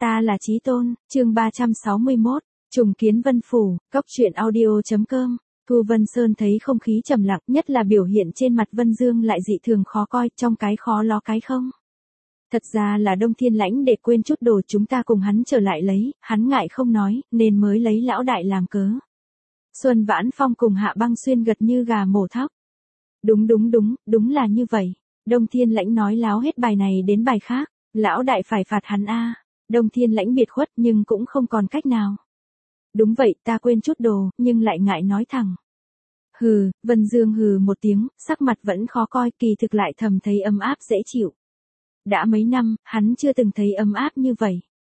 Ta là Chí Tôn, chương 361, trùng kiến Vân Phủ, cốc truyện audio.com. Thu Vân Sơn thấy không khí trầm lặng, nhất là biểu hiện trên mặt Vân Dương lại dị thường khó coi, trong cái khó lo cái không. Thật ra là Đông Thiên Lãnh để quên chút đồ chúng ta cùng hắn trở lại lấy, hắn ngại không nói, nên mới lấy lão đại làm cớ. Xuân Vãn Phong cùng Hạ Băng Xuyên gật như gà mổ thóc. Đúng là như vậy. Đông Thiên Lãnh nói láo hết bài này đến bài khác, lão đại phải phạt hắn a. Đông Thiên Lãnh biệt khuất nhưng cũng không còn cách nào. Đúng vậy, ta quên chút đồ, nhưng lại ngại nói thẳng. Hừ, Vân Dương hừ một tiếng, sắc mặt vẫn khó coi, kỳ thực lại thầm thấy ấm áp dễ chịu. Đã mấy năm, hắn chưa từng thấy ấm áp như vậy.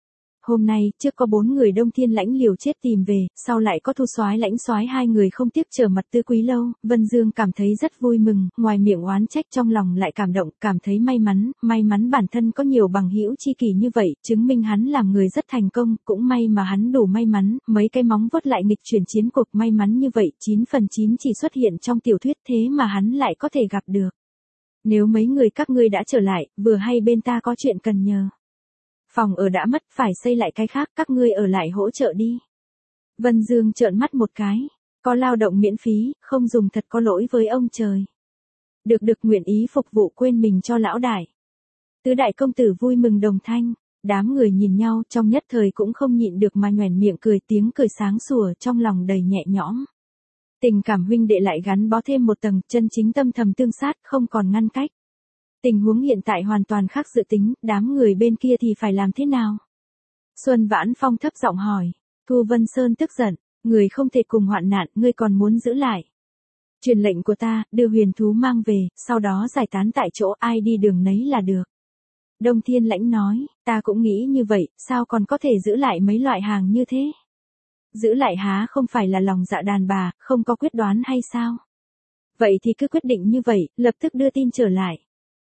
Hôm nay, trước có 4 người Đông Thiên Lãnh liều chết tìm về, sau lại có Thu Soái Lãnh Soái 2 người không tiếc trở mặt Tư Quý Lâu, Vân Dương cảm thấy rất vui mừng, ngoài miệng oán trách trong lòng lại cảm động, cảm thấy may mắn bản thân có nhiều bằng hữu chi kỷ như vậy, chứng minh hắn làm người rất thành công, cũng may mà hắn đủ may mắn, mấy cái móng vuốt lại nghịch chuyển chiến cuộc may mắn như vậy, 9 phần 9 chỉ xuất hiện trong tiểu thuyết thế mà hắn lại có thể gặp được. Nếu mấy người các ngươi đã trở lại, vừa hay bên ta có chuyện cần nhờ. Phòng ở đã mất, phải xây lại cái khác, các ngươi ở lại hỗ trợ đi. Vân Dương trợn mắt một cái, có lao động miễn phí, không dùng thật có lỗi với ông trời. Được nguyện ý phục vụ quên mình cho lão đại. Tứ đại công tử vui mừng đồng thanh, đám người nhìn nhau trong nhất thời cũng không nhịn được mà nhoẻn miệng cười, tiếng cười sáng sủa trong lòng đầy nhẹ nhõm. Tình cảm huynh đệ lại gắn bó thêm một tầng, chân chính tâm thầm tương sát, không còn ngăn cách. Tình huống hiện tại hoàn toàn khác dự tính, đám người bên kia thì phải làm thế nào? Xuân Vãn Phong thấp giọng hỏi. Thu Vân Sơn tức giận, người không thể cùng hoạn nạn, ngươi còn muốn giữ lại. Truyền lệnh của ta, đưa huyền thú mang về, sau đó giải tán tại chỗ, ai đi đường nấy là được. Đông Thiên Lãnh nói, ta cũng nghĩ như vậy, sao còn có thể giữ lại mấy loại hàng như thế? Giữ lại há không phải là lòng dạ đàn bà, không có quyết đoán hay sao? Vậy thì cứ quyết định như vậy, lập tức đưa tin trở lại.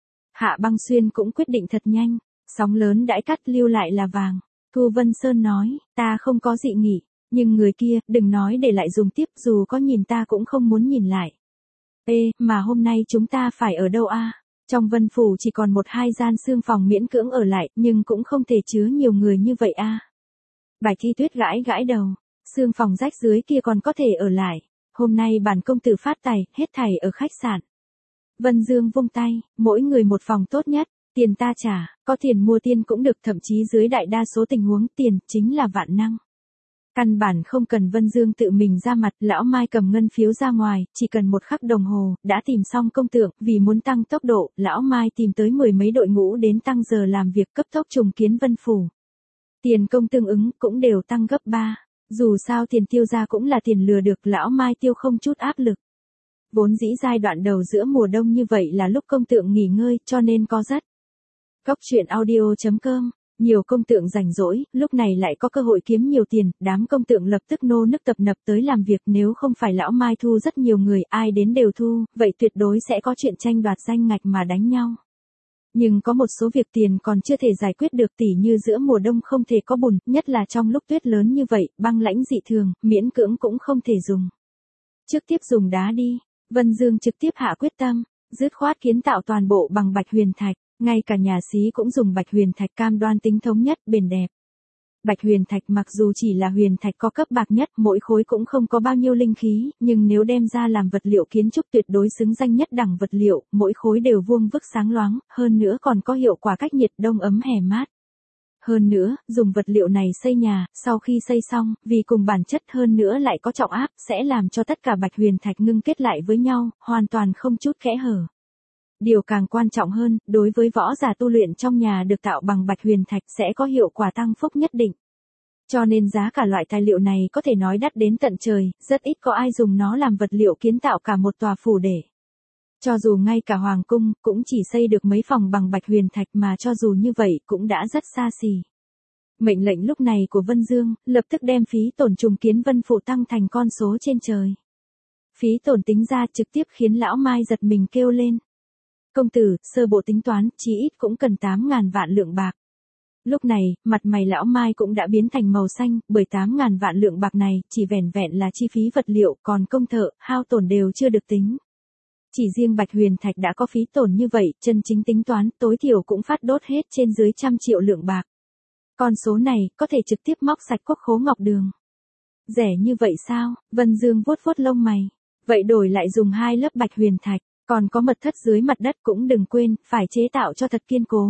Hạ Băng Xuyên cũng quyết định thật nhanh, sóng lớn đãi cắt lưu lại là vàng. Thu Vân Sơn nói, ta không có dị nghị, nhưng người kia, đừng nói để lại dùng tiếp, dù có nhìn ta cũng không muốn nhìn lại. Ê, mà hôm nay chúng ta phải ở đâu a? Trong Vân Phủ chỉ còn 1-2 gian xương phòng miễn cưỡng ở lại, nhưng cũng không thể chứa nhiều người như vậy a. Bạch Thi Tuyết gãi đầu, xương phòng rách dưới kia còn có thể ở lại. Hôm nay bản công tử phát tài, hết thảy ở khách sạn. Vân Dương vung tay, mỗi người một phòng tốt nhất, tiền ta trả, có tiền mua tiên cũng được, thậm chí dưới đại đa số tình huống tiền chính là vạn năng. Căn bản không cần Vân Dương tự mình ra mặt, lão Mai cầm ngân phiếu ra ngoài, chỉ cần 1 khắc đồng hồ, đã tìm xong công tượng, vì muốn tăng tốc độ, lão Mai tìm tới 10 mấy đội ngũ đến tăng giờ làm việc cấp tốc trùng kiến Vân Phủ. Tiền công tương ứng cũng đều tăng gấp 3, dù sao tiền tiêu ra cũng là tiền lừa được, lão Mai tiêu không chút áp lực. Vốn dĩ giai đoạn đầu giữa mùa đông như vậy là lúc công tượng nghỉ ngơi, cho nên có rất. Cốc truyện audio.com, nhiều công tượng rảnh rỗi, lúc này lại có cơ hội kiếm nhiều tiền, đám công tượng lập tức nô nức tập nập tới làm việc, nếu không phải lão Mai thu rất nhiều người, ai đến đều thu, vậy tuyệt đối sẽ có chuyện tranh đoạt danh ngạch mà đánh nhau. Nhưng có một số việc tiền còn chưa thể giải quyết được, tỉ như giữa mùa đông không thể có bùn, nhất là trong lúc tuyết lớn như vậy, băng lãnh dị thường, miễn cưỡng cũng không thể dùng. Trước tiếp dùng đá đi. Vân Dương trực tiếp hạ quyết tâm, dứt khoát kiến tạo toàn bộ bằng bạch huyền thạch, ngay cả nhà xí cũng dùng bạch huyền thạch, cam đoan tính thống nhất, bền đẹp. Bạch huyền thạch mặc dù chỉ là huyền thạch có cấp bạc nhất, mỗi khối cũng không có bao nhiêu linh khí, nhưng nếu đem ra làm vật liệu kiến trúc tuyệt đối xứng danh nhất đẳng vật liệu, mỗi khối đều vuông vức sáng loáng, hơn nữa còn có hiệu quả cách nhiệt đông ấm hè mát. Hơn nữa, dùng vật liệu này xây nhà, sau khi xây xong, vì cùng bản chất hơn nữa lại có trọng áp, sẽ làm cho tất cả bạch huyền thạch ngưng kết lại với nhau, hoàn toàn không chút kẽ hở. Điều càng quan trọng hơn, đối với võ giả tu luyện trong nhà được tạo bằng bạch huyền thạch sẽ có hiệu quả tăng phúc nhất định. Cho nên giá cả loại tài liệu này có thể nói đắt đến tận trời, rất ít có ai dùng nó làm vật liệu kiến tạo cả một tòa phủ để. Cho dù ngay cả hoàng cung, cũng chỉ xây được mấy phòng bằng bạch huyền thạch mà cho dù như vậy cũng đã rất xa xỉ. Mệnh lệnh lúc này của Vân Dương, lập tức đem phí tổn trùng kiến Vân Phủ tăng thành con số trên trời. Phí tổn tính ra trực tiếp khiến lão Mai giật mình kêu lên. Công tử, sơ bộ tính toán, chí ít cũng cần 8.000 vạn lượng bạc. Lúc này, mặt mày lão Mai cũng đã biến thành màu xanh, bởi 8.000 vạn lượng bạc này, chỉ vẻn vẹn là chi phí vật liệu, còn công thợ, hao tổn đều chưa được tính. Chỉ riêng bạch huyền thạch đã có phí tổn như vậy, chân chính tính toán, tối thiểu cũng phát đốt hết trên dưới 100 triệu lượng bạc. Con số này có thể trực tiếp móc sạch quốc khố Ngọc Đường. Rẻ như vậy sao? Vân Dương vuốt vuốt lông mày. Vậy đổi lại dùng 2 lớp bạch huyền thạch, còn có mật thất dưới mặt đất cũng đừng quên, phải chế tạo cho thật kiên cố.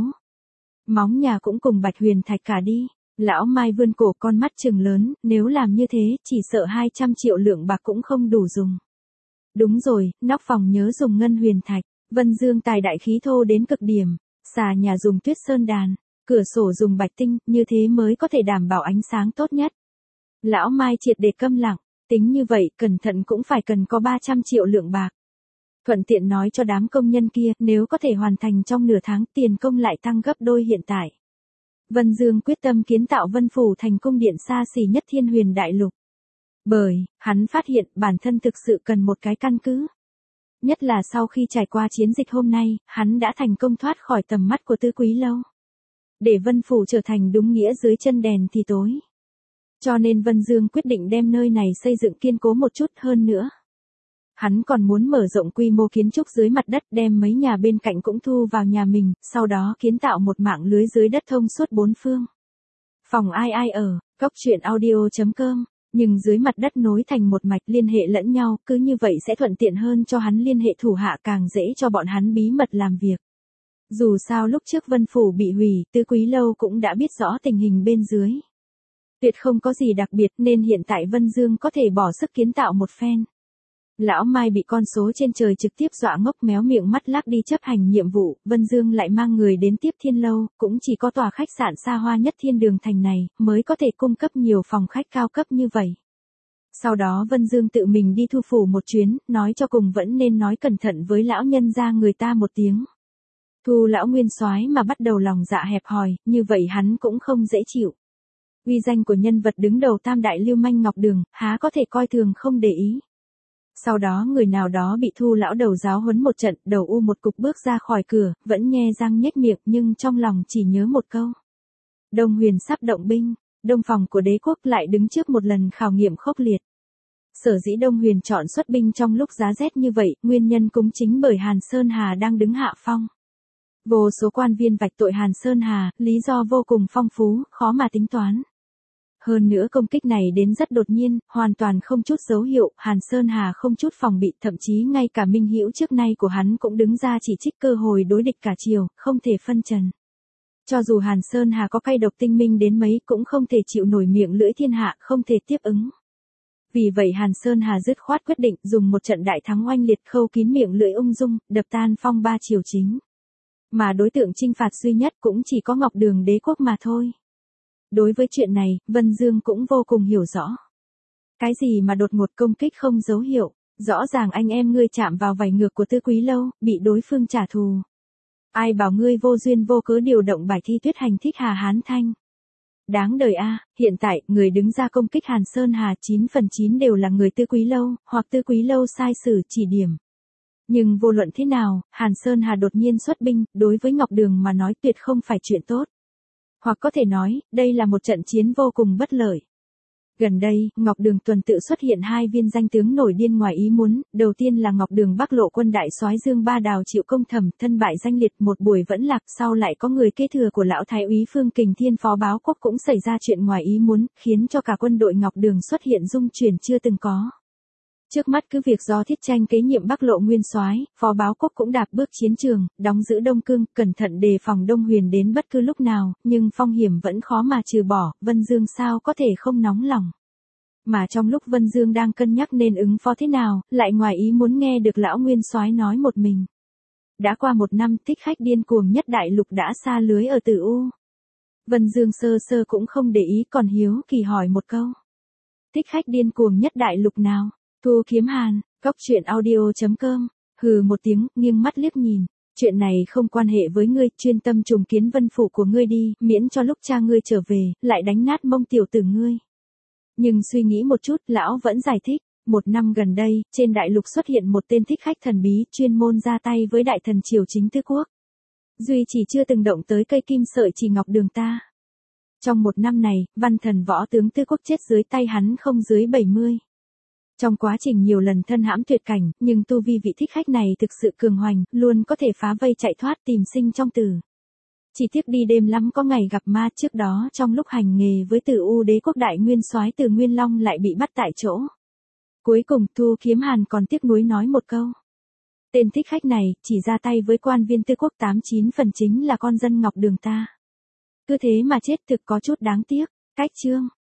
Móng nhà cũng cùng bạch huyền thạch cả đi. Lão Mai vươn cổ, con mắt trừng lớn, nếu làm như thế, chỉ sợ 200 triệu lượng bạc cũng không đủ dùng. Đúng rồi, nóc phòng nhớ dùng ngân huyền thạch. Vân Dương tài đại khí thô đến cực điểm. Xà nhà dùng tuyết sơn đàn, cửa sổ dùng bạch tinh, như thế mới có thể đảm bảo ánh sáng tốt nhất. Lão Mai triệt để câm lặng, tính như vậy, cẩn thận cũng phải cần có 300 triệu lượng bạc. Thuận tiện nói cho đám công nhân kia, nếu có thể hoàn thành trong nửa tháng, tiền công lại tăng gấp đôi hiện tại. Vân Dương quyết tâm kiến tạo Vân Phủ thành cung điện xa xỉ nhất Thiên Huyền Đại Lục. Bởi, hắn phát hiện bản thân thực sự cần một cái căn cứ. Nhất là sau khi trải qua chiến dịch hôm nay, hắn đã thành công thoát khỏi tầm mắt của Tư Quý Lâu. Để Vân Phủ trở thành đúng nghĩa dưới chân đèn thì tối. Cho nên Vân Dương quyết định đem nơi này xây dựng kiên cố một chút hơn nữa. Hắn còn muốn mở rộng quy mô kiến trúc dưới mặt đất, đem mấy nhà bên cạnh cũng thu vào nhà mình, sau đó kiến tạo một mạng lưới dưới đất thông suốt 4 phương. Phòng ai ai ở, cóc truyện audio.com, nhưng dưới mặt đất nối thành một mạch liên hệ lẫn nhau, cứ như vậy sẽ thuận tiện hơn cho hắn liên hệ thủ hạ, càng dễ cho bọn hắn bí mật làm việc. Dù sao lúc trước Vân Phủ bị hủy, Tư Quý Lâu cũng đã biết rõ tình hình bên dưới. Tuyệt không có gì đặc biệt nên hiện tại Vân Dương có thể bỏ sức kiến tạo một phen. Lão Mai bị con số trên trời trực tiếp dọa ngốc, méo miệng mắt lắc đi chấp hành nhiệm vụ. Vân Dương lại mang người đến tiếp Thiên Lâu, cũng chỉ có tòa khách sạn xa hoa nhất Thiên Đường Thành này mới có thể cung cấp nhiều phòng khách cao cấp như vậy. Sau đó Vân Dương tự mình đi thu phủ một chuyến, nói cho cùng vẫn nên nói cẩn thận với lão nhân gia người ta một tiếng. Thu lão nguyên soái mà bắt đầu lòng dạ hẹp hòi, như vậy hắn cũng không dễ chịu. Uy danh của nhân vật đứng đầu tam đại lưu manh Ngọc Đường, há có thể coi thường không để ý. Sau đó người nào đó bị Thu lão đầu giáo huấn một trận, đầu u một cục bước ra khỏi cửa, vẫn nhe răng nhếch miệng nhưng trong lòng chỉ nhớ một câu. Đông Huyền sắp động binh, Đông phòng của đế quốc lại đứng trước một lần khảo nghiệm khốc liệt. Sở dĩ Đông Huyền chọn xuất binh trong lúc giá rét như vậy, nguyên nhân cũng chính bởi Hàn Sơn Hà đang đứng hạ phong. Vô số quan viên vạch tội Hàn Sơn Hà, lý do vô cùng phong phú, khó mà tính toán. Hơn nữa công kích này đến rất đột nhiên, hoàn toàn không chút dấu hiệu, Hàn Sơn Hà không chút phòng bị, thậm chí ngay cả Minh Hữu trước nay của hắn cũng đứng ra chỉ trích cơ hội đối địch cả chiều, không thể phân trần. Cho dù Hàn Sơn Hà có cay độc tinh minh đến mấy cũng không thể chịu nổi miệng lưỡi thiên hạ, không thể tiếp ứng. Vì vậy Hàn Sơn Hà dứt khoát quyết định dùng một trận đại thắng oanh liệt khâu kín miệng lưỡi ung dung, đập tan phong ba triều chính. Mà đối tượng chinh phạt duy nhất cũng chỉ có Ngọc Đường đế quốc mà thôi. Đối với chuyện này, Vân Dương cũng vô cùng hiểu rõ. Cái gì mà đột ngột công kích không dấu hiệu, rõ ràng anh em ngươi chạm vào vảy ngược của Tư Quý Lâu, bị đối phương trả thù. Ai bảo ngươi vô duyên vô cớ điều động bài thi tuyết hành thích Hà Hán Thanh. Đáng đời a, hiện tại, người đứng ra công kích Hàn Sơn Hà 9 phần 9 đều là người Tư Quý Lâu, hoặc Tư Quý Lâu sai sử chỉ điểm. Nhưng vô luận thế nào, Hàn Sơn Hà đột nhiên xuất binh, đối với Ngọc Đường mà nói tuyệt không phải chuyện tốt. Hoặc có thể nói, đây là một trận chiến vô cùng bất lợi. Gần đây, Ngọc Đường tuần tự xuất hiện 2 viên danh tướng nổi điên ngoài ý muốn, đầu tiên là Ngọc Đường Bắc Lộ quân đại soái Dương Ba Đào Triệu Công Thẩm, thân bại danh liệt một buổi vẫn lạc, sau lại có người kế thừa của lão thái úy Phương Kình Thiên phó báo quốc cũng xảy ra chuyện ngoài ý muốn, khiến cho cả quân đội Ngọc Đường xuất hiện dung chuyển chưa từng có. Trước mắt cứ việc do Thiết Tranh kế nhiệm Bắc Lộ nguyên soái, phó báo quốc cũng đạp bước chiến trường, đóng giữ Đông Cương, cẩn thận đề phòng Đông Huyền đến bất cứ lúc nào, nhưng phong hiểm vẫn khó mà trừ bỏ, Vân Dương sao có thể không nóng lòng. Mà trong lúc Vân Dương đang cân nhắc nên ứng phó thế nào, lại ngoài ý muốn nghe được lão nguyên soái nói một mình. Đã qua 1 năm, thích khách điên cuồng nhất đại lục đã sa lưới ở Tử U. Vân Dương sơ sơ cũng không để ý, còn hiếu kỳ hỏi một câu. Thích khách điên cuồng nhất đại lục nào? Thu Kiếm Hàn, cóc truyện audio.com, hừ một tiếng, nghiêng mắt liếc nhìn. Chuyện này không quan hệ với ngươi, chuyên tâm trùng kiến Vân Phủ của ngươi đi, miễn cho lúc cha ngươi trở về, lại đánh nát mông tiểu tử ngươi. Nhưng suy nghĩ một chút, lão vẫn giải thích, 1 năm gần đây, trên đại lục xuất hiện một tên thích khách thần bí, chuyên môn ra tay với đại thần triều chính Tư Quốc. Duy chỉ chưa từng động tới cây kim sợi chỉ Ngọc Đường ta. Trong 1 năm này, văn thần võ tướng Tư Quốc chết dưới tay hắn không dưới 70. Trong quá trình nhiều lần thân hãm tuyệt cảnh, nhưng tu vi vị thích khách này thực sự cường hoành, luôn có thể phá vây chạy thoát tìm sinh trong tử. Chỉ tiếc đi đêm lắm có ngày gặp ma, trước đó trong lúc hành nghề với Tử U Đế quốc đại nguyên soái Từ Nguyên Long lại bị bắt tại chỗ. Cuối cùng Thu Kiếm Hàn còn tiếc nuối nói một câu. Tên thích khách này chỉ ra tay với quan viên Tư quốc 89 phần chính là con dân Ngọc Đường ta. Cứ thế mà chết thực có chút đáng tiếc. Cách chương